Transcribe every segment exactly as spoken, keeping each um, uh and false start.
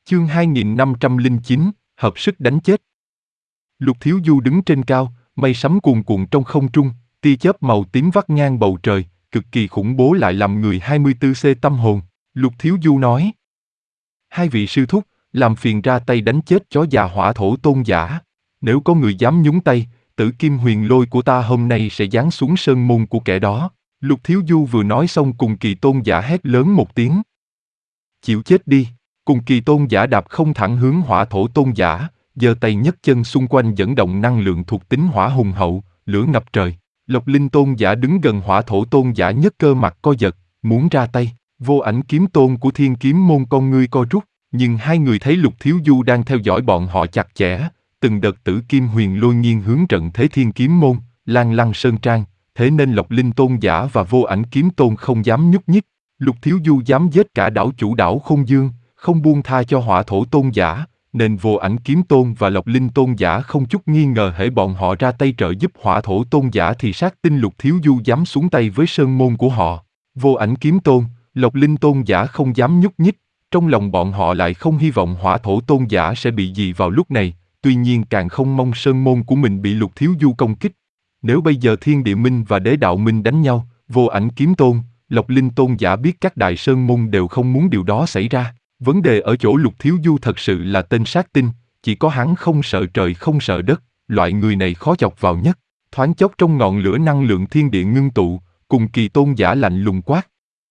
Chương hai nghìn năm trăm lẻ chín, hợp sức đánh chết. Lục Thiếu Du đứng trên cao, mây sấm cuồn cuộn trong không trung, tia chớp màu tím vắt ngang bầu trời, cực kỳ khủng bố lại làm người hai mươi tư C tâm hồn. Lục Thiếu Du nói: Hai vị sư thúc, làm phiền ra tay đánh chết chó già hỏa thổ tôn giả. Nếu có người dám nhúng tay, tử kim huyền lôi của ta hôm nay sẽ giáng xuống sơn môn của kẻ đó. Lục Thiếu Du vừa nói xong cùng kỳ tôn giả hét lớn một tiếng: Chịu chết đi! Cùng kỳ tôn giả đạp không thẳng hướng hỏa thổ tôn giả, giơ tay nhấc chân xung quanh dẫn động năng lượng thuộc tính hỏa hùng hậu, lửa ngập trời. Lộc Linh tôn giả đứng gần hỏa thổ tôn giả nhất cơ mặt co giật, muốn ra tay. Vô Ảnh kiếm tôn của Thiên Kiếm môn con ngươi co rút, nhưng hai người thấy Lục Thiếu Du đang theo dõi bọn họ chặt chẽ, từng đợt tử kim huyền lôi nghiêng hướng trận thế Thiên Kiếm môn, Lan Lăng Sơn Trang, thế nên Lộc Linh tôn giả và Vô Ảnh kiếm tôn không dám nhúc nhích. Lục Thiếu Du dám giết cả đảo chủ đảo Không Dương, không buông tha cho hỏa thổ tôn giả, nên Vô Ảnh kiếm tôn và Lộc Linh tôn giả không chút nghi ngờ hễ bọn họ ra tay trợ giúp hỏa thổ tôn giả thì sát tinh Lục Thiếu Du dám xuống tay với sơn môn của họ. Vô Ảnh kiếm tôn, Lộc Linh tôn giả không dám nhúc nhích, trong lòng bọn họ lại không hy vọng hỏa thổ tôn giả sẽ bị gì vào lúc này, tuy nhiên càng không mong sơn môn của mình bị Lục Thiếu Du công kích. Nếu bây giờ Thiên Địa Minh và Đế Đạo Minh đánh nhau, Vô Ảnh kiếm tôn, Lộc Linh tôn giả biết các đại sơn môn đều không muốn điều đó xảy ra. Vấn đề ở chỗ Lục Thiếu Du thật sự là tên sát tinh, chỉ có hắn không sợ trời không sợ đất, loại người này khó chọc vào nhất. Thoáng chốc trong ngọn lửa năng lượng thiên địa ngưng tụ, cùng kỳ tôn giả lạnh lùng quát: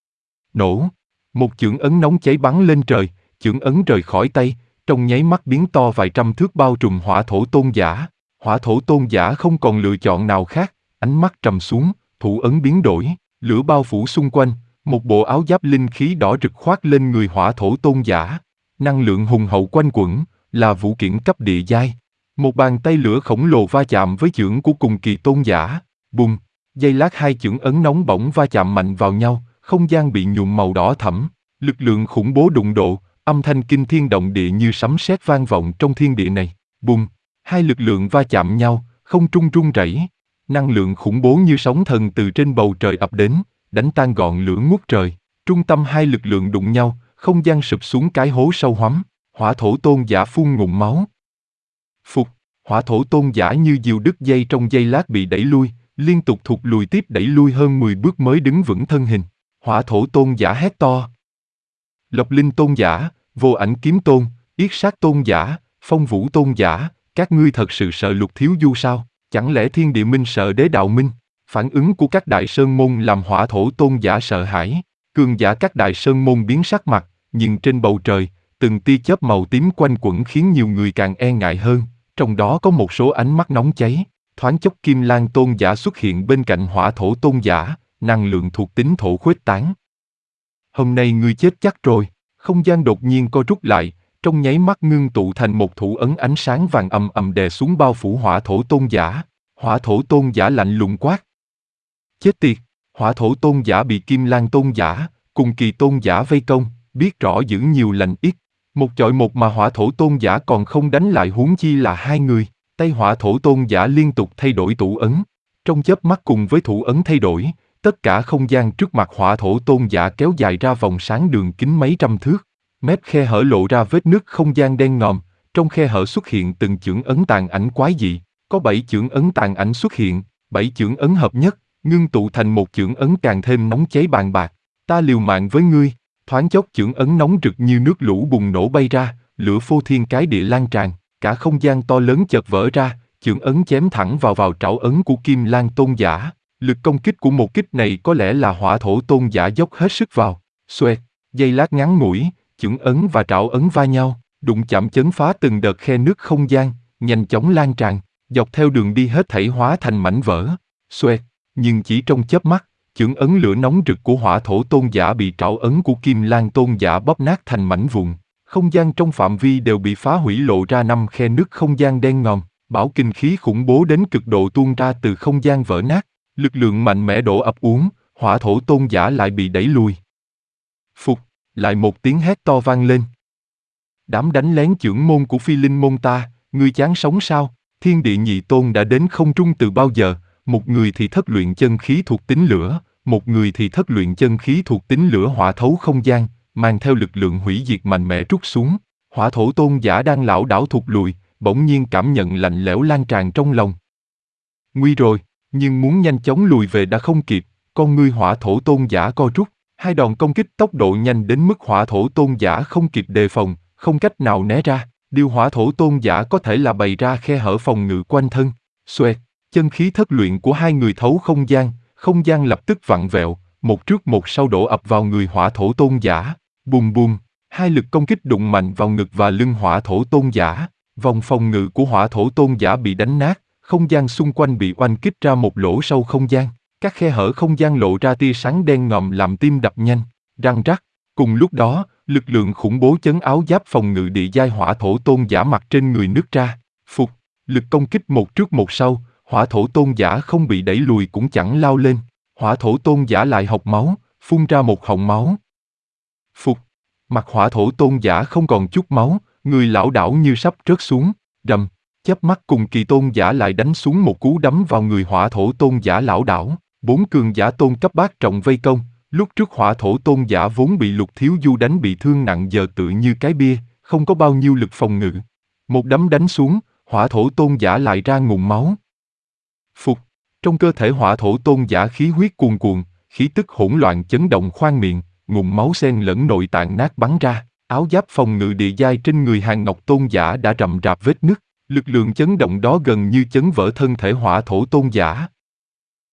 Nổ! Một chưởng ấn nóng cháy bắn lên trời, chưởng ấn rời khỏi tay, trong nháy mắt biến to vài trăm thước bao trùm hỏa thổ tôn giả. Hỏa thổ tôn giả không còn lựa chọn nào khác, ánh mắt trầm xuống, thủ ấn biến đổi, lửa bao phủ xung quanh, một bộ áo giáp linh khí đỏ rực khoác lên người hỏa thổ tôn giả. Năng lượng hùng hậu quanh quẩn, là vũ kiện cấp địa giai. Một bàn tay lửa khổng lồ va chạm với chưởng của cùng kỳ tôn giả, bùng, giây lát hai chưởng ấn nóng bỏng va chạm mạnh vào nhau, không gian bị nhuộm màu đỏ thẫm. Lực lượng khủng bố đụng độ, âm thanh kinh thiên động địa như sấm sét vang vọng trong thiên địa này. Bùng, hai lực lượng va chạm nhau, không trung rung rẩy. Năng lượng khủng bố như sóng thần từ trên bầu trời ập đến, đánh tan ngọn lửa ngút trời. Trung tâm hai lực lượng đụng nhau, không gian sụp xuống cái hố sâu hoắm. Hỏa thổ tôn giả phun ngụm máu. Phục, hỏa thổ tôn giả như diều đứt dây trong giây lát bị đẩy lui, liên tục thụt lùi tiếp đẩy lui hơn mười bước mới đứng vững thân hình. Hỏa thổ tôn giả hét to: Lộc Linh tôn giả, Vô Ảnh kiếm tôn, Yết sát tôn giả, Phong Vũ tôn giả, các ngươi thật sự sợ Lục Thiếu Du sao? Chẳng lẽ Thiên Địa Minh sợ Đế Đạo Minh? Phản ứng của các đại sơn môn làm hỏa thổ tôn giả sợ hãi. Cường giả các đại sơn môn biến sắc mặt, nhưng trên bầu trời, từng tia chớp màu tím quanh quẩn khiến nhiều người càng e ngại hơn, trong đó có một số ánh mắt nóng cháy. Thoáng chốc Kim Lang tôn giả xuất hiện bên cạnh hỏa thổ tôn giả, năng lượng thuộc tính thổ khuếch tán. Hôm nay ngươi chết chắc rồi. Không gian đột nhiên co rút lại, trong nháy mắt ngưng tụ thành một thủ ấn ánh sáng vàng ầm ầm đè xuống bao phủ hỏa thổ tôn giả. Hỏa thổ tôn giả lạnh lùng quát: Chết tiệt! Hỏa thổ tôn giả bị Kim Lang tôn giả, cùng kỳ tôn giả vây công, biết rõ giữ nhiều lành ít. Một chọi một mà hỏa thổ tôn giả còn không đánh lại huống chi là hai người. Tay hỏa thổ tôn giả liên tục thay đổi thủ ấn. Trong chớp mắt cùng với thủ ấn thay đổi, tất cả không gian trước mặt hỏa thổ tôn giả kéo dài ra vòng sáng đường kính mấy trăm thước. Mép khe hở lộ ra vết nứt không gian đen ngòm, trong khe hở xuất hiện từng chưởng ấn tàn ảnh quái dị. Có bảy chưởng ấn tàn ảnh xuất hiện, bảy chưởng ấn hợp nhất, ngưng tụ thành một chưởng ấn càng thêm nóng cháy bàn bạc. Ta liều mạng với ngươi. Thoáng chốc chưởng ấn nóng rực như nước lũ bùng nổ bay ra, lửa phô thiên cái địa lan tràn, cả không gian to lớn chợt vỡ ra, chưởng ấn chém thẳng vào vào trảo ấn của Kim Lang tôn giả. Lực công kích của một kích này có lẽ là hỏa thổ tôn giả dốc hết sức vào. Xoẹt, giây lát ngắn ngủi, chưởng ấn và trảo ấn va nhau, đụng chạm chấn phá từng đợt khe nứt không gian, nhanh chóng lan tràn, dọc theo đường đi hết thảy hóa thành mảnh vỡ. Xoẹt, nhưng chỉ trong chớp mắt, chưởng ấn lửa nóng rực của hỏa thổ tôn giả bị trảo ấn của Kim Lang tôn giả bóp nát thành mảnh vụn. Không gian trong phạm vi đều bị phá hủy, lộ ra năm khe nứt không gian đen ngòm, bão kinh khí khủng bố đến cực độ tuôn ra từ không gian vỡ nát. Lực lượng mạnh mẽ đổ ập uống, hỏa thổ tôn giả lại bị đẩy lùi. Phục, lại một tiếng hét to vang lên. Đám đánh lén chưởng môn của Phi Linh môn ta, ngươi chán sống sao? Thiên địa nhị tôn đã đến không trung từ bao giờ, một người thì thất luyện chân khí thuộc tính lửa, một người thì thất luyện chân khí thuộc tính lửa hỏa thấu không gian, mang theo lực lượng hủy diệt mạnh mẽ trút xuống. Hỏa thổ tôn giả đang lảo đảo thụt lùi, bỗng nhiên cảm nhận lạnh lẽo lan tràn trong lòng. Nguy rồi, nhưng muốn nhanh chóng lùi về đã không kịp, con ngươi hỏa thổ tôn giả co rút, hai đòn công kích tốc độ nhanh đến mức hỏa thổ tôn giả không kịp đề phòng, không cách nào né ra. Điều hỏa thổ tôn giả có thể là bày ra khe hở phòng ngự quanh thân. Xoẹt, chân khí thất luyện của hai người thấu không gian, không gian lập tức vặn vẹo, một trước một sau đổ ập vào người hỏa thổ tôn giả. Bùm bùm, hai lực công kích đụng mạnh vào ngực và lưng hỏa thổ tôn giả. Vòng phòng ngự của hỏa thổ tôn giả bị đánh nát, không gian xung quanh bị oanh kích ra một lỗ sâu không gian. Các khe hở không gian lộ ra tia sáng đen ngòm làm tim đập nhanh. Răng rắc. Cùng lúc đó, lực lượng khủng bố chấn áo giáp phòng ngự địa giai hỏa thổ tôn giả mặc trên người nứt ra. Phục, lực công kích một trước một sau, hỏa thổ tôn giả không bị đẩy lùi cũng chẳng lao lên. Hỏa thổ tôn giả lại hộc máu, phun ra một họng máu. Phục, mặt hỏa thổ tôn giả không còn chút máu, người lảo đảo như sắp rớt xuống. Rầm, chớp mắt cùng kỳ tôn giả lại đánh xuống một cú đấm vào người hỏa thổ tôn giả lảo đảo. Bốn cường giả tôn cấp bát trọng vây công. Lúc trước hỏa thổ tôn giả vốn bị Lục Thiếu Du đánh bị thương nặng giờ tựa như cái bia, không có bao nhiêu lực phòng ngự. Một đấm đánh xuống, hỏa thổ tôn giả lại ra ngụm máu. Phục, trong cơ thể hỏa thổ tôn giả khí huyết cuồn cuộn, khí tức hỗn loạn chấn động khoang miệng, ngụm máu xen lẫn nội tạng nát bắn ra. Áo giáp phòng ngự địa giai trên người Hàn Ngọc tôn giả đã rậm rạp vết nứt, lực lượng chấn động đó gần như chấn vỡ thân thể hỏa thổ tôn giả.